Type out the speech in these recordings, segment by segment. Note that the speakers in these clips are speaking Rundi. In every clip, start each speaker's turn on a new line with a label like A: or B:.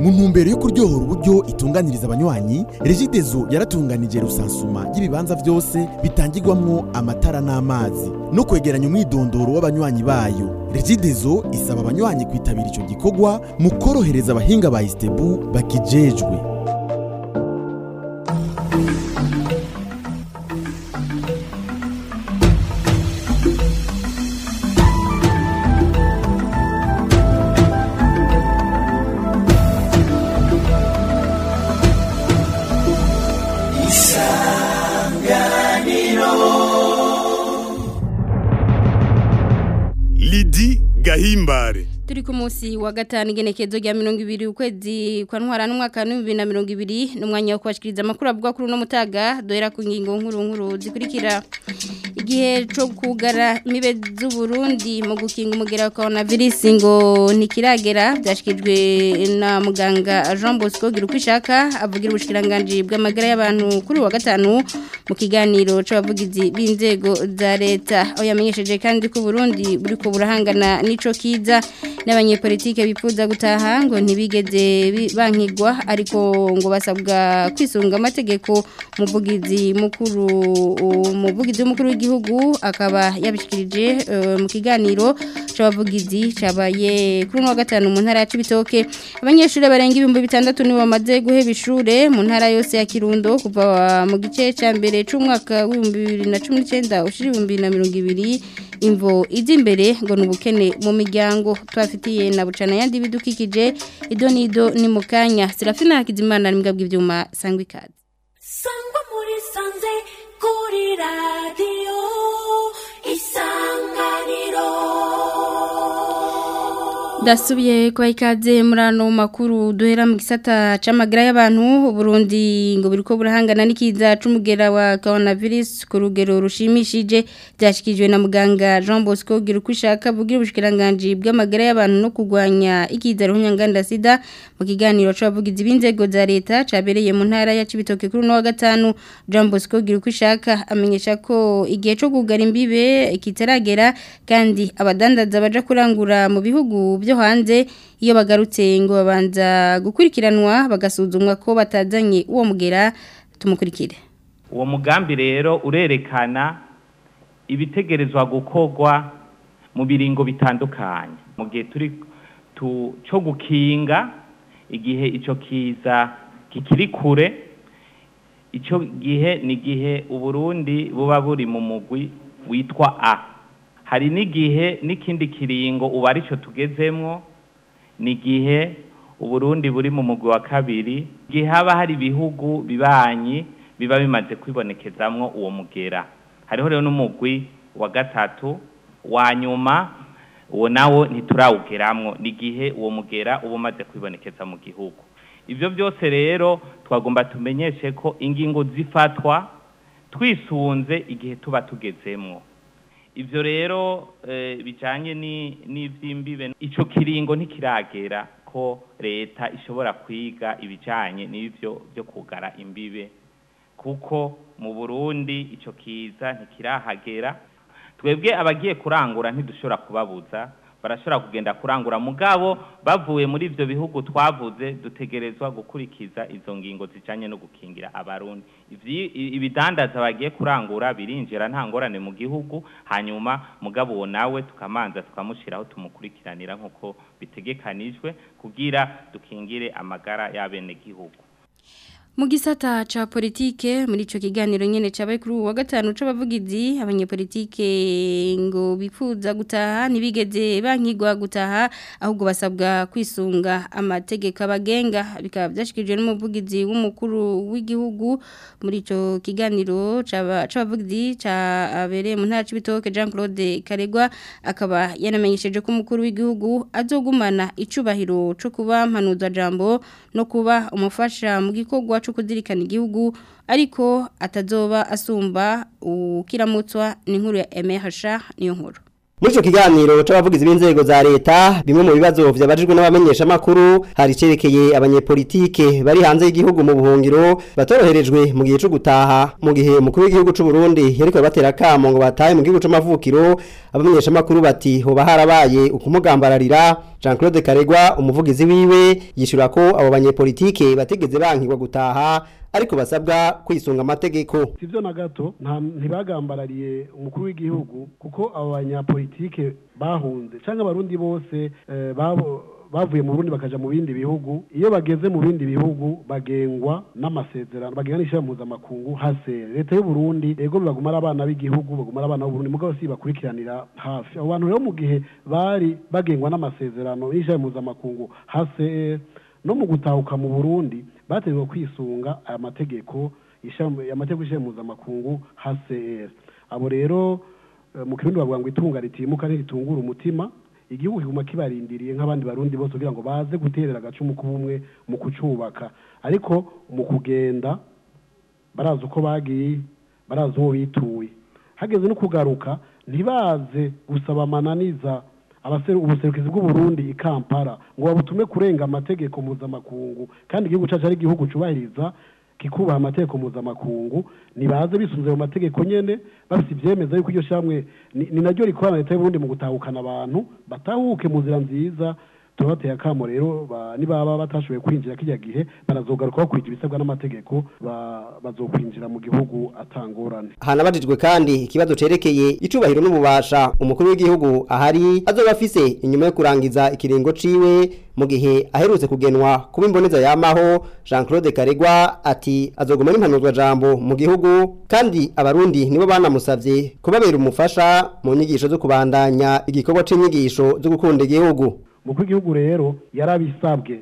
A: mu ntumbero yo kuryohora uburyo itunganiriza abanywanyi Regideso yaratunganije rusansuma y'ibibanza byose bitangirwamwo amatara n'amazi no kwegeranya umwidondoro w'abanywanyi bayo. Regideso isaba abanywanyi kwitabira ico gikorwa mu korohereza abahinga ba Istebu bakijejwe.
B: Lidi Gahimbare.
C: Turi ku munsi wa gatanu igenekezo rya 20 ukwezi kwa ntwara n'umwaka wa 2020 n'umwanya wo kubashikiriza amakuru avuga kuri no mutaga doera ku ngingo nkuru zikurikira. Igihe cyo kugara imibe z'u Burundi mu gukinga umugera wa coronavirus ngo ntikiragera byashikijwe na muganga Jean Bosco Girukwishaka avugira ubushikiranganje bw'amagara y'abantu kuri wa gatanu mu kiganiro c'abavugizi b'inzego za leta aho yamenyesheje kandi ko Burundi buriko burahangana n'ico kiza n'abanyepolitike bifuza gutaha ngo ntibigeze bankigwa ariko ngo basabwa kwisunga amategeko umuvugizi mukuru w'igihugu akaba yabishikirije mu kiganiro c'abavugizi cabaye kuri wa gatanu mu ntara ya Cibitoke abanyeshuri barenga 6,000 nibo bamaze guheba ishure mu ntara yose ya Kirundo kuva mu gice ca mbere c'umwaka wa 2019 ushiri 2020 imvo izimbere ngo nubukene mu miryango twafitiye na bucana yandi bidukikije idonido ni mukanya Serafina Hakizimana n'imbwa bw'ivyuma sangwa ikaze
D: sangwa muri sanze kuri radio isanganiro
C: Dasubiye kwa ikaze murano makuru duhera mu gisata c'amagara y'abantu Burundi ngo biriko burahangana n'ikiza c'umugera wa coronavirus ku rugero rushimishije byashikijwe na muganga Jean Bosco Girukwishaka bugira ubushikiranganje bw'amagara y'abantu no kugwanya ikiza ruhonyanganda sida mu kiganiro c'abavugizi b'inzego za leta cabereye mu ntara ya Cibitoke kuri no wa gatanu Jean Bosco Girukwishaka amenyesha ko igihe cyo kugara imbibe kitaragera kandi abadandaza baje kurangura mu bihugu byo hanze iyo bagarutse ngo babanza gukurikiranwa bagasuzumwa ko batazanye uwo mugera tumukurikire.
E: Uwo mugambi rero urerekana ibitegerezwa gukorwa mu biringo bitandukanye mu gihe turi cyo gukinga igihe ico kiza kikiri kure ico gihe ni gihe Uburundi buba buri mu mugwi witwa A. Hari n'igihe n'ikindi kiringo uba arico tugezemwo ni gihe Uburundi buri mu mugwi wa kabiri gihe haba hari ibihugu bibanyi biba bimaze kwibonekezamwo uwo mugera hariho rero n'umugwi wa gatatu wa nyuma uwo nawo ntiturawugeramwo ni gihe uwo mugera uba umaze kwibonekeza mu gihugu ivyo byose rero twagomba tumenyeshe ko ingingo zifatwa twisunze igihe tuba tugezemwo ivyo rero bijanye n'ivyimbibe ico kiringo ntikiragera ko leta ishobora kwiga ibijanye n'ivyo byo kugara imbibe kuko mu Burundi ico kiza ntikirahagera twebwe abagiye kurangura ntidushobora kubabuza barashobora kugenda kurangura mugabo bavuye muri ivyo bihugu twavuze dutegerezwa gukurikiza izo ngingo zijanye no gukingira abarundi ibidandaza bagiye kurangura birinjira nta ngorane mu gihugu hanyuma mugabo uwo nawe tukamanza tukamushiraho tumukurikiranira nkuko bitegekanijwe kugira dukingire amagara y'abene gihugu.
C: Mu gisata ca politike muri ico kiganiro nyene cabaye kuri wa gatanu c'abavugizi abanyepolitike ngo bifuza gutaha nibigeze bankigwa gutaha ahubwo basabwa kwisunga amategeko abagenga bikaba byashikijwe n'umuvugizi w'umukuru w'igihugu muri ico kiganiro c'abavugizi cabereye mu ntara c'Ibitoke Jean Claude Karegwa akaba yanamenyesheje ko umukuru w'igihugu azogumana icubahiro co kuba mpanuza jambo no kuba umufasha mu gikorwa cyo kuzirikana igihugu ariko atazoba asumba ukiramutswa n'inkuru ya MHA niyo nkuru.
F: Muri ico kiganiro c'abavugizi b'inzego za leta bimwe mu bibazo vyabajijwe n'abamenyesha makuru hari cerekeye abanyepolitike bari hanze y'igihugu mu buhungiro batoroherejwe mu gihe cyo gutaha mu gihe umukuru w'igihugu c'u Burundi yariko batera kamo ngo batahe mu gihugu c'amavukiro abamenyesha makuru bati hoba harabaye ukumugambararira Jean-Claude Karegwa umuvugizi wiwe yishura ko abo banyepolitike bategeze bankirwa gutaha ariko basabwa kwisunga amategeko.
G: Sivyo na gato ntibagambarariye umukuru w'igihugu kuko abo banyapolitike bahunze canke abarundi bose bavuye mu Burundi bakaja mu bindi bihugu iyo bageze mu bindi bihugu bagengwa n'amasezerano bagengwa n'ishira mpuzamakungu hase leta y'u Burundi ego bagumara abana b'igihugu bagumara abana b'u Burundi mugabo si bakurikiranira hafi abo bantu rero mu gihe bari bagengwa n'amasezerano y'ishira mpuzamakungu hase no mu gutahuka mu Burundi bategwa kwisunga aya mategeko y'ishira mpuzamakungu HCR abo rero mu kirundi bavuga ngo itunga ritimuka ntiritungura umutima igihugu kiguma kibarindiriye nk'abandi barundi bose kugira ngo baze guterera agacumu k'ubumwe mu kucubaka ariko mu kugenda barazi uko bagiye barazi uwo bituye hageze no kugaruka ntibaze gusaba amananiza ubuserukizi bw'u Burundi i Kampala ngo babutume kurenga amategeko mpuzamakungu kandi igihugu cacu ari igihugu cubahiriza kikubaha amategeko mpuzamakungu nibaze bisunze mu mategeko nyene bafite ivyemeza yuko iryo shamwe ni naryo rikorana leta y'u Burundi mu gutahukana abantu batahuke mu nzira nziza tubateye akamo rero nibaba batashoboye kwinjira kijya gihe barazogaruka bakurikira ibisabwa n'amategeko bazokwinjira mu gihugu atangorane.
F: Hanabajijwe kandi ikibazo cerekeye icubahiro n'ububasha umukuru w'igihugu ahari azoba afise inyuma yo kurangiza ikiringo ciwe mu gihe aherutse kugenwa kuba imboneza yamaho Jean-Claude Karegwa ati azoguma n'impanuzwa jambo mu gihugu kandi abarundi nibo banamusavye kubabera umufasha mu nyigisho zo kubandanya igikorwa c'inyigisho zo gukunda igihugu.
G: Mukuru w'igihugu rero yarabisabwe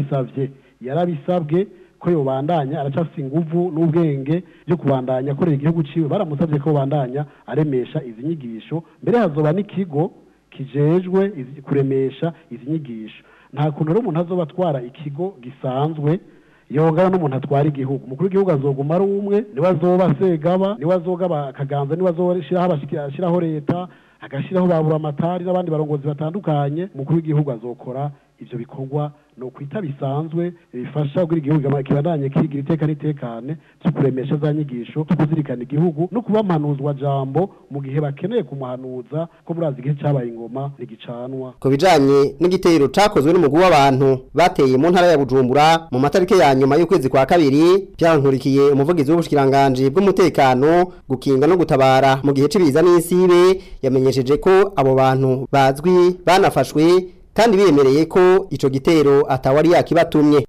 G: yarabisabwe ko yobandanya aracafise inguvu n'ubwenge byo kubandanya akorera igihugu ciwe baramusabye ko bandanya aremesha izi nyigisho mbere hazoba n'ikigo kijejwe kuremesha izi nyigisho nta kuntu rero umuntu azoba atwara ikigo gisanzwe yongana n'umuntu atwara igihugu umukuru w'igihugu azoguma ari umwe niwe azoba segaba niwe azogaba akaganza niwe azoshiraho leta agashiraho babura amatari n'abandi barongozi batandukanye umukuru w'igihugu azokora ivyo bikorwa no kwita bisanzwe bifasha kugira igihugu kibandanye kigira iteka n'itekane cyo kuremesha za nyigisho cyo kuzirikana igihugu no kubamanuzwa jambo mu gihe bakeneye kumuhanuza ko murazi igihe cyabaye ingoma n'igicanwa.
F: Ko bijanye n'igitero cakozwe n'umugwi w'abantu bateye mu ntara ya Bujumbura mu matarike ya nyuma y'ukwezi kwa kabiri byarankurikiye umuvugizi w'ubushikiranganje bw'umutekano gukinga no gutabara mu gihe cibiza n'isibe yamenyesheje ko abo bantu bazwi banafashwe kandi biyemereye ko ico gitero atawari yakibatumye.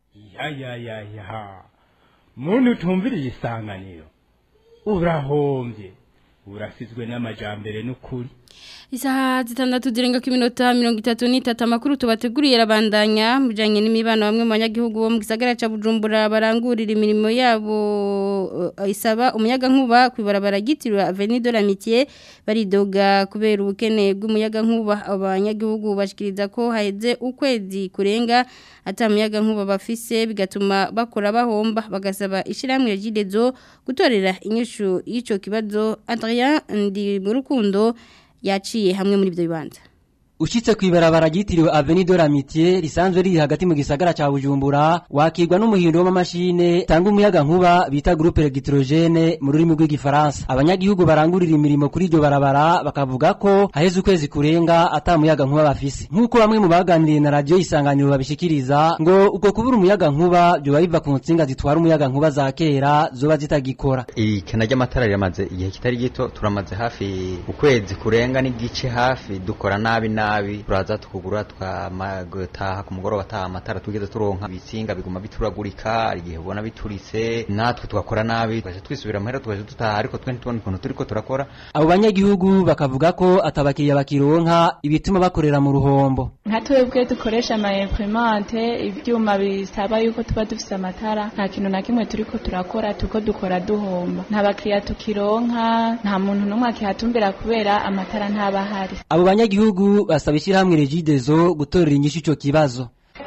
H: Muntu tumviriye isanganiro urahombye urasizwe n'amajambere n'ukuri.
C: Isaha 6:33 amakuru tubateguriye rabandanya mujanye n'imibano bamwe mu banyagihugu bo mu gisagara ca Bujumbura barangurira imirimo yabo isaba umuyaga nkuba kwibarabara gitirwa Avenue de l'Amitié baridoga kubera ubukene bw'umuyaga nkuba abanyagihugu bashikiriza ko haheze ukwezi kurenga atamuyaga nkuba bafise bigatuma bakora bahomba bagasaba ishiramwe ry'idezo gutorera inyishu y'ico kibazo. Adrien ndi mu rukundo yaciye hamwe muri ibyo bibanza.
I: Ushitse kwibarabara gitiriwe Avenue de l'Amitié risanzwe riri hagati mu gisagara ca Bujumbura wakirwa n'umuhindo w'amamashine tanga umuyaga nkuba bita groupe électrogène mu rurimi rw'igifaransa. Abanyagihugu barangurira imirimo kuri iryo barabara bakavuga ko haheze ukwezi kurenga atamuyaga nkuba bafise. Nkuko bamwe mu baganiriye na radio Isanganiro babishikiriza ngo uko kubura umuyaga nkuba byo biva ku nsinga zitwara umuyaga nkuba za kera zoba zitagikora.
J: Ikena ry'amatara yamaze igihe kitari gito turamaze hafi ukwezi kurenga n'igice hafi dukora nabi turaza tukugura twamagataha ku mugoroba ataha amatara tugeze turonka bisinga biguma bituragurika igihe ubona biturise natwe twakora nabi twaje twisubira muhera twaje tutaha ariko twe ntitubona ukuntu turiko turakora.
I: Abo banyagihugu bakavuga ko atabakiriya bakironka ibituma bakorera mu ruhombo.
K: Nka twebwe dukoresha ama imprimante ivyuma bisaba yuko tuba dufise amatara nta kintu na kimwe turiko turakora tuko dukora duhomba nta bakiriya tukironka nta muntu numwe akihatumbira kubera amatara ntabahari.
I: Abo banyagihugu basaba ishyirahamwe Regidezo gutorera inyishu ico kibazo.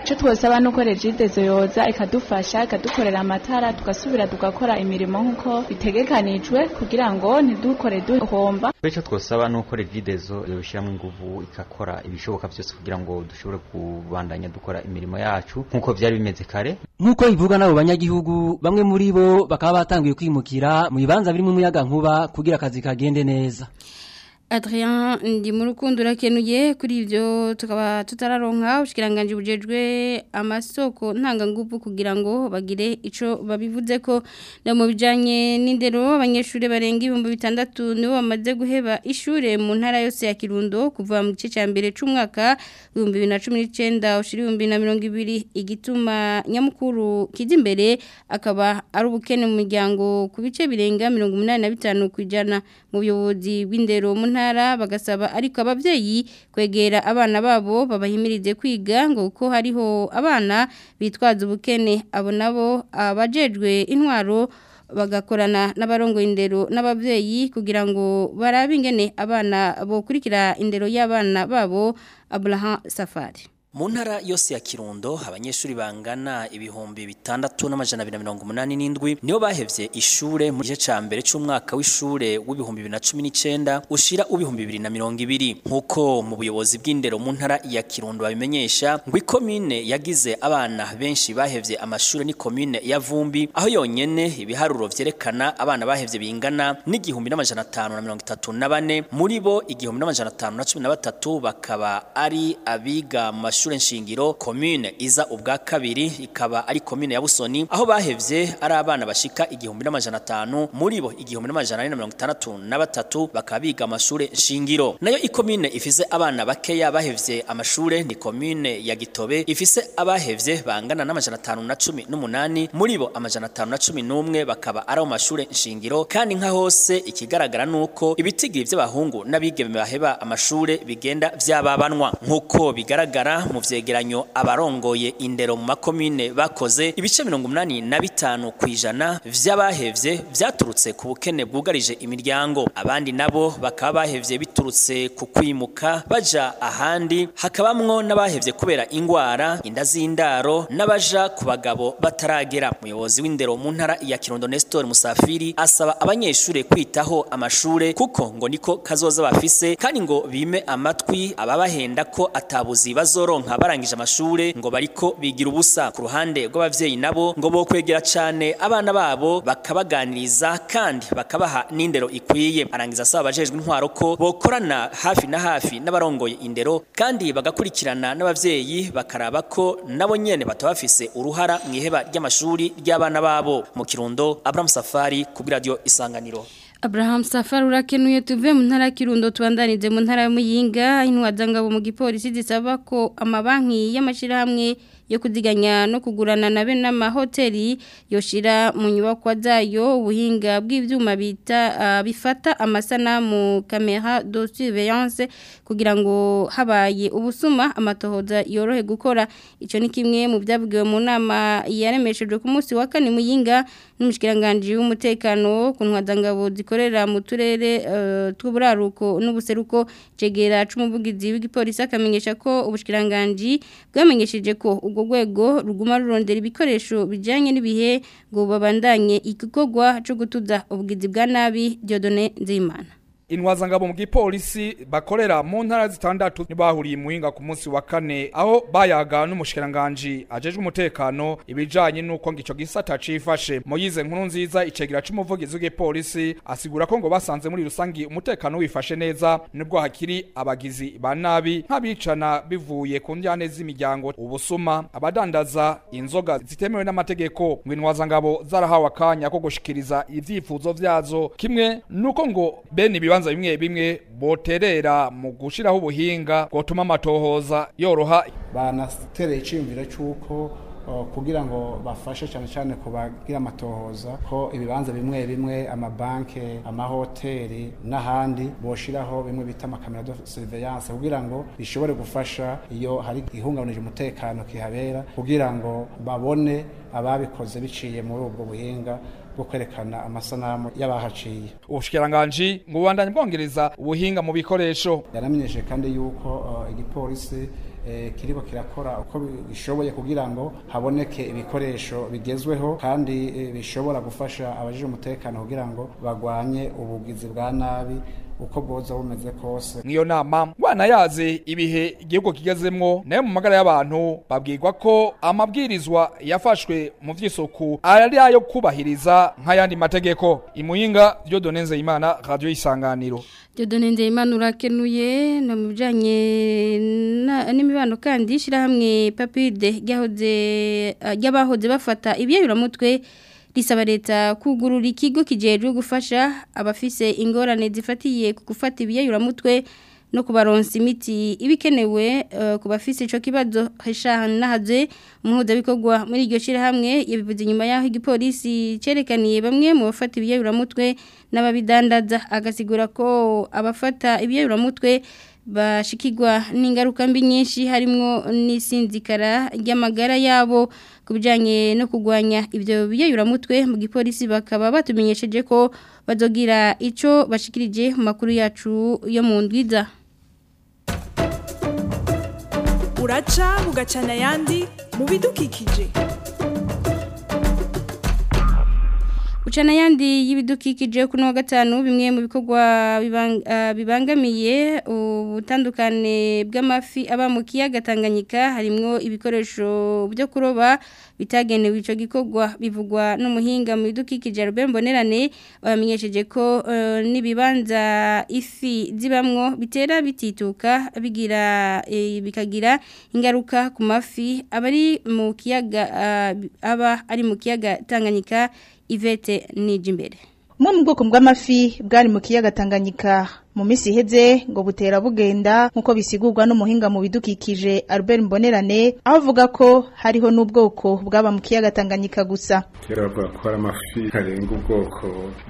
K: ico twosaba nuko Regidezo yoza ikadufasha ikadukorera amatara tugasubira tugakora imirimo nkuko bitegekanijwe kugira ngo ntidukore duhomba.
J: Ico twosaba nuko Regidezo yobishiramo inguvu ikakora ibishoboka byose kugira ngo dushobore kubandanya dukora imirimo yacu nkuko vyari bimeze kare.
I: Nkuko ivuga nabo banyagihugu bamwe muri bo bakaba batangiye kwimukira mu bibanza birimo umuyaga nkuba kugira akazi kagende neza.
C: Adrien ndi mu rukundo rakenuye kuri ivyo tukaba tutararonka ushikiranganje bujejwe amasoko ntanga nguvu kugira ngo bagire ico babivuze ko na mu bijanye n'indero abanyeshure barenga 6,000 nibo bamaze guheba ishure mu ntara yose ya Kirundo kuva mu gice ca mbere c'umwaka 2019 ushiri 2020 igituma nyamukuru kije imbere akaba ari ubukene mu miryango ku bice birenga 85 kwijana mu buyobozi bw'indero mu ntara bagasaba ariko abavyeyi kwegera abana babo babahimirize kwiga ngo uko hariho abana bitwaza ubukene abo nabo abajejwe intwaro bagakorana n'abarongoye indero n'abavyeyi kugira ngo barabe ingene abana bo kurikira indero y'abana babo. Abraham Safari.
L: Mu ntara yose ya Kirundo abanyeshuri bangana 6,287 nibo bahevye ishure mu gice ca mbere c'umwaka w'ishure w'2019 ushira u'2020 nkuko mu buyobozi bw'indero mu ntara ya Kirundo babimenyesha ngo ikomine yagize abana benshi bahevye amashure ni komine ya Vumbi aho yonyene ibiharuro vyerekana abana bahevye bingana n'1,534 muri bo 1,513 bakaba ari abiga mu amashure nshingiro. Commune iza ubwa kabiri ikaba ari commune ya Busoni aho bahevye ari abana bashika 1,500 muri bo 1,463 bakaba biga amashure nshingiro. Nayo ikomine ifise abana bakeya bahevye amashure ni commune ya Gitobe ifise abahevye bangana n'518 muri bo 511 bakaba ari mu mashure nshingiro. Kandi nka hose ikigaragara nuko ibitigiri by'abahungu n'abigeme baheba amashure bigenda vyababanwa nkuko bigaragara mu vyegeranyo abarongoye indero mu makomine bakoze ibice 85 kwijana vy'abahevye vyaturutse ku bukene bwugarije imiryango. Abandi nabo bakaba bahevye biturutse ku kwimuka baja ahandi, hakabamwo n'abahevye kubera ingwara inda z'indaro n'abaja ku bagabo bataragera. Umuyobozi w'indero mu ntara ya Kirundo Nestor Musafiri asaba abanyeshure kwitaho amashure kuko ngo niko kazoza bafise kandi ngo bime amatwi ababahenda ko atabuzi bazoronka barangije amashure ngo bariko bigira ubusa. Ku ruhande rw'abavyeyi nabo ngo bo kwegera cane abana babo bakabaganiriza kandi bakabaha n'indero ikwiye. Arangiza asaba abajejwe intwaro ko bokorana hafi na hafi n'abarongoye indero kandi bagakurikirana n'abavyeyi bakaraba ko nabo nyene batabafise uruhara mwiheba ry'amashuri ry'abana babo. Mu Kirundo, Abraham Safari ku Radio Isanganiro.
C: Abraham Safari urakenuye tuve mu ntara Kirundo tubandanize mu ntara y'Muyinga. Intwazangabo mu gipolisi zisaba ko amabanki y'amashirahamwe yo kudiganya no kugurana nabe n'amahoteli yoshira mu nyubakwa zayo ubuhinga bw'ivyuma bifata amasanamu camera de surveillance kugira ngo habaye ubusuma amatohoza yorohe gukora. Ico ni kimwe mu byavugiwe mu nama yaremeshejwe ku munsi wa kane Muyinga n'umushikiranganje w'umutekano ku ntwazangabo zikorera mu turere tw'uburaruko n'ubuseruko. Cegera c'umuvugizi w'igipolisi akamenyesha ko ubushikiranganje bwamenyesheje ko rwego ruguma rurondera ibikoresho bijanye n'ibihe ngo babandanye igikorwa cyo gutuza ubugizi bwa nabi. Dieudonné Nzimana.
M: Intwazangabo mu gipolisi bakorera mu ntara zitandatu ntibahuriye Muyinga ku munsi wa kane aho bayaga n'umushikiranganje ajejwe umutekano ibijanye nuko ngico gisata cifashe. Moyize nkuru nziza icegera c'umuvugizi w'igipolisi asigura ko ngo basanze muri rusangi umutekano wifashe neza nubwo hakiri abagizi ba nabi nk'abicana bivuye ku njyane z'imiryango, ubusuma, abadandaza inzoga zitemewe n'amategeko. Intwazangabo zarahawe akanya ko gushikiriza ivyifuzo vyazo kimwe nuko ngo bene ibibanza bimwe bimwe boterera mu gushiraho ubuhinga gutuma amatohoza yoroha.
N: Banatereye iciyumviro cy'uko kugira ngo bafashe cyane cyane kubagira amatohoza ko ibibanza bimwe bimwe amabanke amahoteli n'ahandi boshiraho bimwe bita amakamera de surveillance kugira ngo bishobore gufasha iyo hari ihungabanyije umutekano kihabera kugira ngo babone ababikoze biciye muri ubwo buhinga bwo kwerekana amasanamu y'abahaciye.
M: Ubushikiranganje ngo bandanye bwongereza ubuhinga mu bikoresho.
N: Yaramenyeshe kandi yuko igipolisi kiriko kirakora uko bishoboye kugira ngo haboneke ibikoresho bigezweho kandi bishobora gufasha abajije umutekano kugira ngo bagwanye ubugizi bwa nabi uko bwoza bumeze kose.
M: Ngiyo nama wana yaze ibihe igihugu kigezemwo nayo mu magara y'abantu babwirwa ko amabwirizwa yafashwe mu vy'isuku ari ayo kubahiriza nk'ayandi mategeko. Imuyinga Dieudonne Nzeyimana, Radio Isanganiro.
C: Dieudonne Nzeyimana urakenuye no mujanye n'imibano kandi shirahamwe Papide ryabahoze bafata ibyayuramutwe risaba leta kugurura ikigo kijejwe gufasha abafise ingorane zifatiye ku gufata ibiyayuramutwe no kubaronsa imiti ibikenewe ku bafise ico kibazo hashanahaze umuhuza bikorwa muri iryo shirahamwe yabivuze nyuma yaho igipolisi cerekaniye bamwe mu bafata ibiyayuramutwe n'ababidandaza agasigura ko abafata ibiyayuramutwe bashikirwa n'ingaruka mbi nyinshi harimo n'isinzikara ry'amagara yabo kubijanye no kugwanya ibyo biyayuramutwe mu gipolisi bakaba batumenyesheje ko bazogira ico bashikirije mu makuru yacu yo mu ndwiza.
O: Uraca bugacana yandi mu bidukikije.
C: Ucana yandi y'ibidukikije kuno wa gatanu bimwe mu bikorwa bibangamiye ubutandukane bw'amafi aba mu kiyaga Tanganyika harimwo ibikoresho byo kuroba bitagenewe ico gikorwa bivugwa n'umuhinga mu bidukikije Robert Mbonerane bamenyesheje ko nibibanza ifi zibamwo bitera bitituka bikagira ingaruka ku mafi abari mu kiyaga aba ari mu kiyaga Tanganyika. Ivete Nijimbere.
P: Mu bwoko bw'amafi bwari mu kiyaga Tanganyika mu misi iheze ngo butera bugenda nkuko bisigurwa n'umuhinga mu bidukikije Albert Mbonerane aho avuga ko hariho n'ubwoko bwaba mu kiyaga Tanganyika gusa.
Q: Kera bavuga ko amafi karenga ubwoko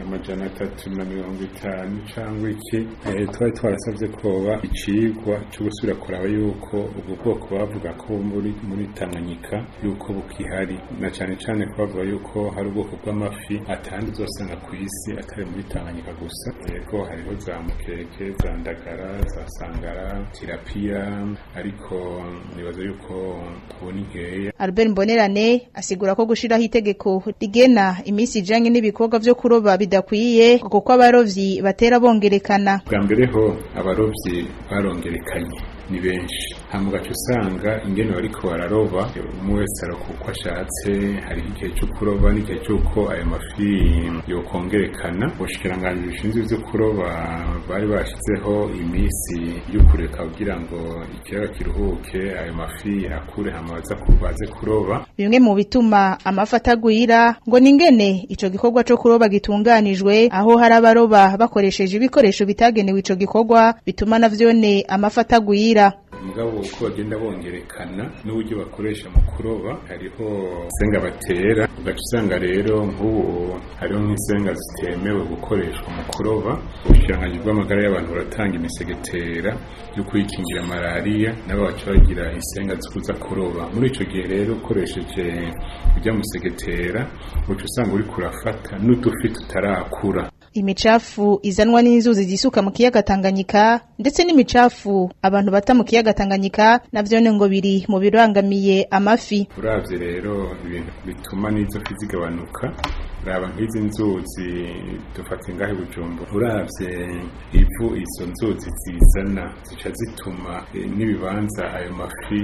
Q: 350 cyangwa iki twari twarasabye koba icigwa cyo gusubira kuraba yuko ubwo bwoko bavuga ko muri Tanganyika yuko bukihari na cyane cyane ko bavuga yuko hari ubwoko bw'amafi atandi zosanga ku isi atari muri Tanganyika gusa yego hariho zamuke za ndagara za sangara tilapia ariko nibaza yuko tubona inkeya.
P: Albert Mbonerane asigura ko gushiraho itegeko rigena imisi ijanye n'ibikorwa byo kuroba bidakwiye kuko abarovyi batera bongerekana.
Q: Bwa mbere ho abarovyi barongerekanye ni benshi hamugaca usanga ingene bariko bararoba umwese arokuko ashatse hari igihe cyo kuroba n'igihe cyuko ayo mafi yokongerekana ubushikiranganje bishinzwe byo kuroba bari bashizeho imisi y'ukureka kugira ngo ikiyaga kiruhuke ayo mafi akure hamaza kubaze kuroba.
P: Bimwe mu bituma amafi atagwira ngo ningene ico gikorwa cyo kuroba gitunganijwe aho hari abaroba bakoresheje ibikoresho bitagenewe ico gikorwa bituma navyone amafi atagwira.
Q: Mugabo uko bagenda bongerekana n'uburyo bakoresha mu kuroba hariho senga batera ugaca usanga rero nk'ubu hariho nk'isenga zitemewe gukoreshwa mu kuroba ubushiranganje bw'amagara y'abantu buratanga imisegetera yo kwikingira malaria nabo baca bagira isenga zikuza kuroba muri ico gihe rero ukoresheje ujya musegetera uca usanga uri kurafata n'udufi tutarakura.
P: Imicafu izanwa n'inzuzi zisuka mu kiyaga Tanganyika ndetse n'imicafu abantu bata mu kiyaga Tanganyika navyo ngo biri mu birangamiye amafi.
Q: Uravye rero ibintu bituma n'izo fi zigabanuka raba nk'izi nzuzi dufate ngahe Bujumbura uravye ivu izo nzuzi zizana zica zituma n'ibibanza ayo mafi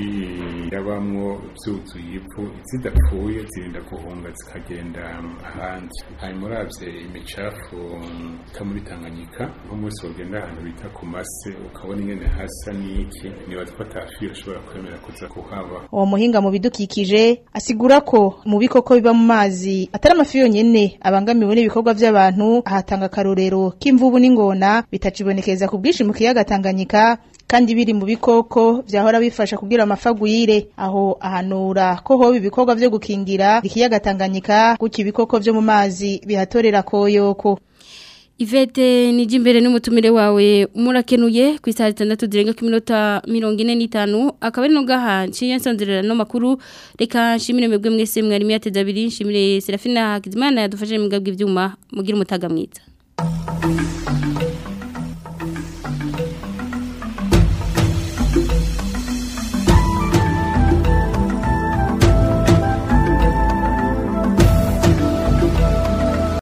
Q: yabamwo byuzuye ivu zidapfuye zirinda guhunga zikagenda ahandi. Hanyuma uravye imicafu muri Tanganyika nk'umunsi wogenda ahantu bita ku mase ukabona ingene hasa n'iki nibaza ko atafi ashobora kwemera kuza kuhaba.
P: Uwo muhinga mu bidukikije asigura ko mu bikoko biba mu mazi atari amafi yonyene abangamiwe n'ibikorwa by'abantu ahatanga karorero k'imvubu n'ingona bitacibonekeza ku bwishi mu kiyaga Tanganyika kandi biri mu bikoko byahora bifasha kugira amafagwire aho ahanura ko hoba ibikorwa byo gukingira ikiyaga Tanganyika kuko ibikoko byo mu mazi bihatorera koyoko.
C: Ivete Nijimbere n'umutumire wawe murakenuye ku isaha 6 zirenga ku minota 45 akaba ari no gahanci yansonzerera no makuru reka nshimire mwebwe mwese mwari myateza abiri nshimire Serafina Hakizimana yadufashije mu gabwe ivyuma mugira umutaga mwiza.